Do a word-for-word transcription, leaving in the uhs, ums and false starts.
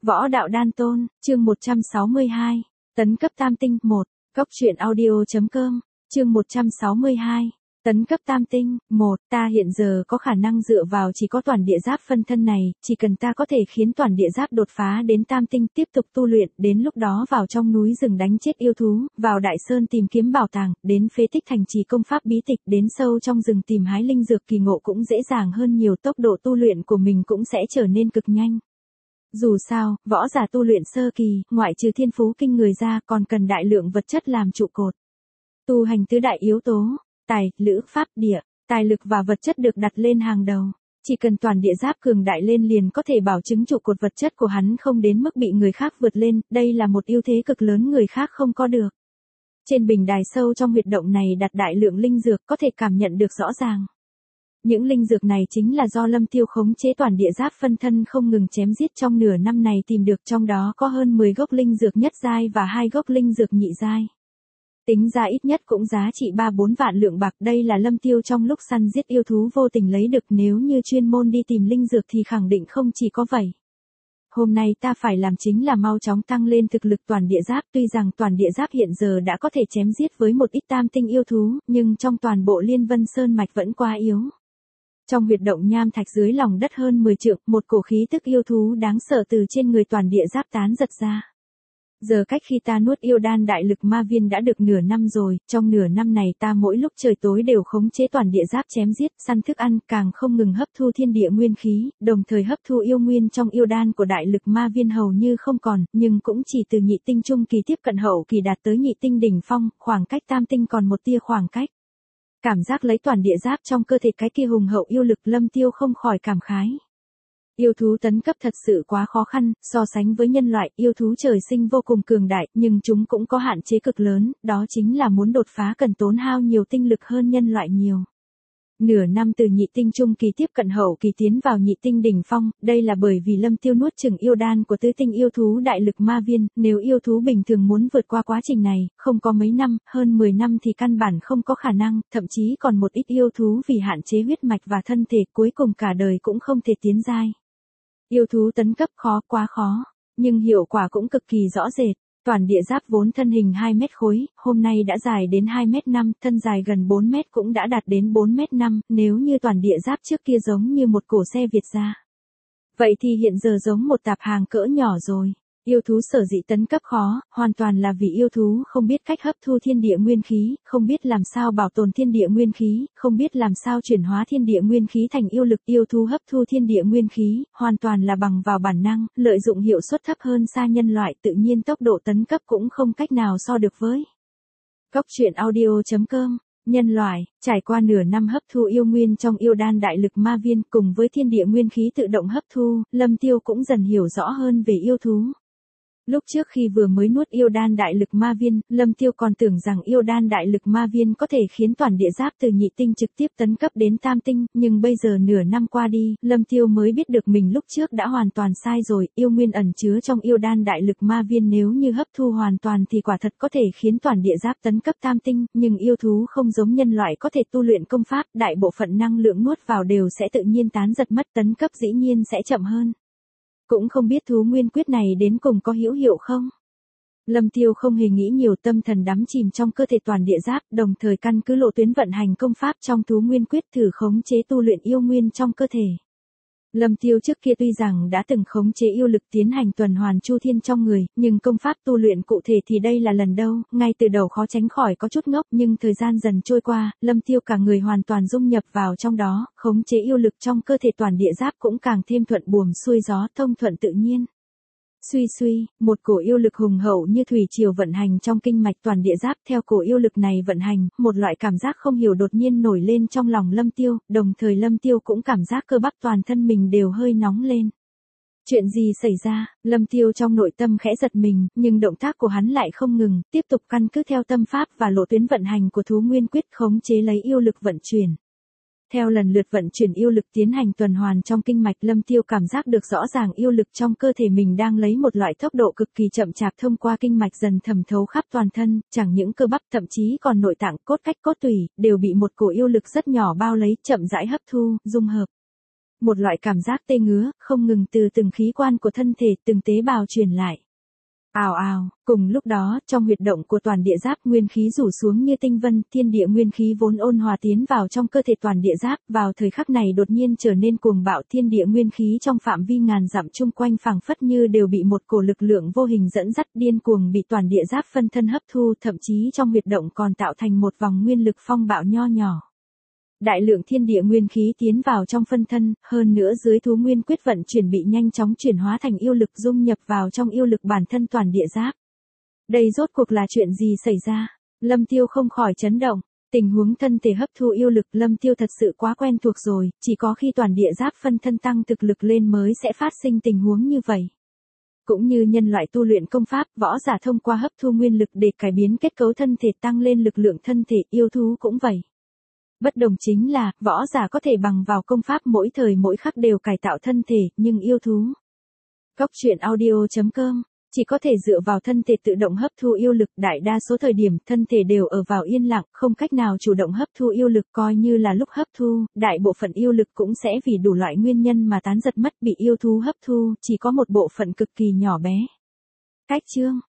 Võ đạo đan tôn, chương một trăm sáu mươi hai, tấn cấp tam tinh, một, cốc truyện audio.com, chương một trăm sáu mươi hai, tấn cấp tam tinh, một, ta hiện giờ có khả năng dựa vào chỉ có toàn địa giáp phân thân này, chỉ cần ta có thể khiến toàn địa giáp đột phá đến tam tinh tiếp tục tu luyện, đến lúc đó vào trong núi rừng đánh chết yêu thú, vào đại sơn tìm kiếm bảo tàng, đến phế tích thành trì công pháp bí tịch, đến sâu trong rừng tìm hái linh dược kỳ ngộ cũng dễ dàng hơn nhiều, tốc độ tu luyện của mình cũng sẽ trở nên cực nhanh. Dù sao, võ giả tu luyện sơ kỳ, ngoại trừ thiên phú kinh người ra còn cần đại lượng vật chất làm trụ cột. Tu hành tứ đại yếu tố, tài, lữ, pháp, địa, tài lực và vật chất được đặt lên hàng đầu. Chỉ cần toàn địa giáp cường đại lên liền có thể bảo chứng trụ cột vật chất của hắn không đến mức bị người khác vượt lên, đây là một ưu thế cực lớn người khác không có được. Trên bình đài sâu trong huyệt động này đặt đại lượng linh dược có thể cảm nhận được rõ ràng. Những linh dược này chính là do Lâm Tiêu khống chế toàn địa giáp phân thân không ngừng chém giết trong nửa năm này tìm được, trong đó có hơn mười gốc linh dược nhất giai và hai gốc linh dược nhị giai. Tính ra ít nhất cũng giá trị ba bốn vạn lượng bạc, đây là Lâm Tiêu trong lúc săn giết yêu thú vô tình lấy được, nếu như chuyên môn đi tìm linh dược thì khẳng định không chỉ có vậy. Hôm nay ta phải làm chính là mau chóng tăng lên thực lực toàn địa giáp, tuy rằng toàn địa giáp hiện giờ đã có thể chém giết với một ít tam tinh yêu thú, nhưng trong toàn bộ Liên Vân Sơn mạch vẫn quá yếu. Trong huyệt động nham thạch dưới lòng đất hơn mười trượng, một cổ khí tức yêu thú đáng sợ từ trên người toàn địa giáp tán giật ra. Giờ cách khi ta nuốt yêu đan đại lực ma viên đã được nửa năm rồi, trong nửa năm này ta mỗi lúc trời tối đều khống chế toàn địa giáp chém giết, săn thức ăn, càng không ngừng hấp thu thiên địa nguyên khí, đồng thời hấp thu yêu nguyên trong yêu đan của đại lực ma viên hầu như không còn, nhưng cũng chỉ từ nhị tinh trung kỳ tiếp cận hậu kỳ đạt tới nhị tinh đỉnh phong, khoảng cách tam tinh còn một tia khoảng cách. Cảm giác lấy toàn địa giáp trong cơ thể cái kia hùng hậu yêu lực, Lâm Tiêu không khỏi cảm khái. Yêu thú tấn cấp thật sự quá khó khăn, so sánh với nhân loại, yêu thú trời sinh vô cùng cường đại, nhưng chúng cũng có hạn chế cực lớn, đó chính là muốn đột phá cần tốn hao nhiều tinh lực hơn nhân loại nhiều. Nửa năm từ nhị tinh trung kỳ tiếp cận hậu kỳ tiến vào nhị tinh đỉnh phong, đây là bởi vì Lâm Tiêu nuốt chửng yêu đan của tứ tinh yêu thú đại lực ma viên, nếu yêu thú bình thường muốn vượt qua quá trình này, không có mấy năm, hơn mười năm thì căn bản không có khả năng, thậm chí còn một ít yêu thú vì hạn chế huyết mạch và thân thể cuối cùng cả đời cũng không thể tiến giai. Yêu thú tấn cấp khó, quá khó, nhưng hiệu quả cũng cực kỳ rõ rệt. Toàn địa giáp vốn thân hình hai mét khối, hôm nay đã dài đến hai mét năm, thân dài gần bốn mét cũng đã đạt đến bốn mét năm, nếu như toàn địa giáp trước kia giống như một cổ xe Việt ra. Vậy thì hiện giờ giống một tạp hàng cỡ nhỏ rồi. Yêu thú sở dĩ tấn cấp khó, hoàn toàn là vì yêu thú không biết cách hấp thu thiên địa nguyên khí, không biết làm sao bảo tồn thiên địa nguyên khí, không biết làm sao chuyển hóa thiên địa nguyên khí thành yêu lực. Yêu thú hấp thu thiên địa nguyên khí, hoàn toàn là bằng vào bản năng, lợi dụng hiệu suất thấp hơn xa nhân loại, tự nhiên tốc độ tấn cấp cũng không cách nào so được với. Cốc truyện audio.com. Nhân loại, trải qua nửa năm hấp thu yêu nguyên trong yêu đan đại lực ma viên cùng với thiên địa nguyên khí tự động hấp thu, Lâm Tiêu cũng dần hiểu rõ hơn về yêu thú. Lúc trước khi vừa mới nuốt yêu đan đại lực ma viên, Lâm Tiêu còn tưởng rằng yêu đan đại lực ma viên có thể khiến toàn địa giáp từ nhị tinh trực tiếp tấn cấp đến tam tinh, nhưng bây giờ nửa năm qua đi, Lâm Tiêu mới biết được mình lúc trước đã hoàn toàn sai rồi, yêu nguyên ẩn chứa trong yêu đan đại lực ma viên nếu như hấp thu hoàn toàn thì quả thật có thể khiến toàn địa giáp tấn cấp tam tinh, nhưng yêu thú không giống nhân loại có thể tu luyện công pháp, đại bộ phận năng lượng nuốt vào đều sẽ tự nhiên tán giật mất, tấn cấp dĩ nhiên sẽ chậm hơn. Cũng không biết thú nguyên quyết này đến cùng có hữu hiệu không? Lâm Tiêu không hề nghĩ nhiều, tâm thần đắm chìm trong cơ thể toàn địa giáp, đồng thời căn cứ lộ tuyến vận hành công pháp trong thú nguyên quyết thử khống chế tu luyện yêu nguyên trong cơ thể. Lâm Tiêu trước kia tuy rằng đã từng khống chế yêu lực tiến hành tuần hoàn chu thiên trong người, nhưng công pháp tu luyện cụ thể thì đây là lần đầu, ngay từ đầu khó tránh khỏi có chút ngốc, nhưng thời gian dần trôi qua, Lâm Tiêu cả người hoàn toàn dung nhập vào trong đó, khống chế yêu lực trong cơ thể toàn địa giáp cũng càng thêm thuận buồm xuôi gió, thông thuận tự nhiên. Suy suy, một cổ yêu lực hùng hậu như thủy triều vận hành trong kinh mạch toàn địa giáp, theo cổ yêu lực này vận hành, một loại cảm giác không hiểu đột nhiên nổi lên trong lòng Lâm Tiêu, đồng thời Lâm Tiêu cũng cảm giác cơ bắp toàn thân mình đều hơi nóng lên. Chuyện gì xảy ra? Lâm Tiêu trong nội tâm khẽ giật mình, nhưng động tác của hắn lại không ngừng, tiếp tục căn cứ theo tâm pháp và lộ tuyến vận hành của thú nguyên quyết khống chế lấy yêu lực vận chuyển. Theo lần lượt vận chuyển yêu lực tiến hành tuần hoàn trong kinh mạch, Lâm Tiêu cảm giác được rõ ràng yêu lực trong cơ thể mình đang lấy một loại tốc độ cực kỳ chậm chạp thông qua kinh mạch dần thẩm thấu khắp toàn thân, chẳng những cơ bắp thậm chí còn nội tạng, cốt cách cốt tủy, đều bị một cổ yêu lực rất nhỏ bao lấy, chậm rãi hấp thu, dung hợp. Một loại cảm giác tê ngứa, không ngừng từ từng khí quan của thân thể, từng tế bào truyền lại. Ào ào, cùng lúc đó, trong huyệt động của toàn địa giáp nguyên khí rủ xuống như tinh vân, thiên địa nguyên khí vốn ôn hòa tiến vào trong cơ thể toàn địa giáp, vào thời khắc này đột nhiên trở nên cuồng bạo, thiên địa nguyên khí trong phạm vi ngàn dặm chung quanh phảng phất như đều bị một cổ lực lượng vô hình dẫn dắt điên cuồng bị toàn địa giáp phân thân hấp thu, thậm chí trong huyệt động còn tạo thành một vòng nguyên lực phong bạo nho nhỏ. Đại lượng thiên địa nguyên khí tiến vào trong phân thân, hơn nữa dưới thú nguyên quyết vận chuyển bị nhanh chóng chuyển hóa thành yêu lực dung nhập vào trong yêu lực bản thân toàn địa giáp. Đây rốt cuộc là chuyện gì xảy ra? Lâm Tiêu không khỏi chấn động. Tình huống thân thể hấp thu yêu lực Lâm Tiêu thật sự quá quen thuộc rồi, chỉ có khi toàn địa giáp phân thân tăng thực lực lên mới sẽ phát sinh tình huống như vậy. Cũng như nhân loại tu luyện công pháp, võ giả thông qua hấp thu nguyên lực để cải biến kết cấu thân thể tăng lên lực lượng thân thể, yêu thú cũng vậy. Bất đồng chính là, võ giả có thể bằng vào công pháp mỗi thời mỗi khắc đều cải tạo thân thể, nhưng yêu thú. Góc truyện audio chấm com, chỉ có thể dựa vào thân thể tự động hấp thu yêu lực, đại đa số thời điểm thân thể đều ở vào yên lặng, không cách nào chủ động hấp thu yêu lực, coi như là lúc hấp thu, đại bộ phận yêu lực cũng sẽ vì đủ loại nguyên nhân mà tán giật mất, bị yêu thú hấp thu, chỉ có một bộ phận cực kỳ nhỏ bé. Cách chương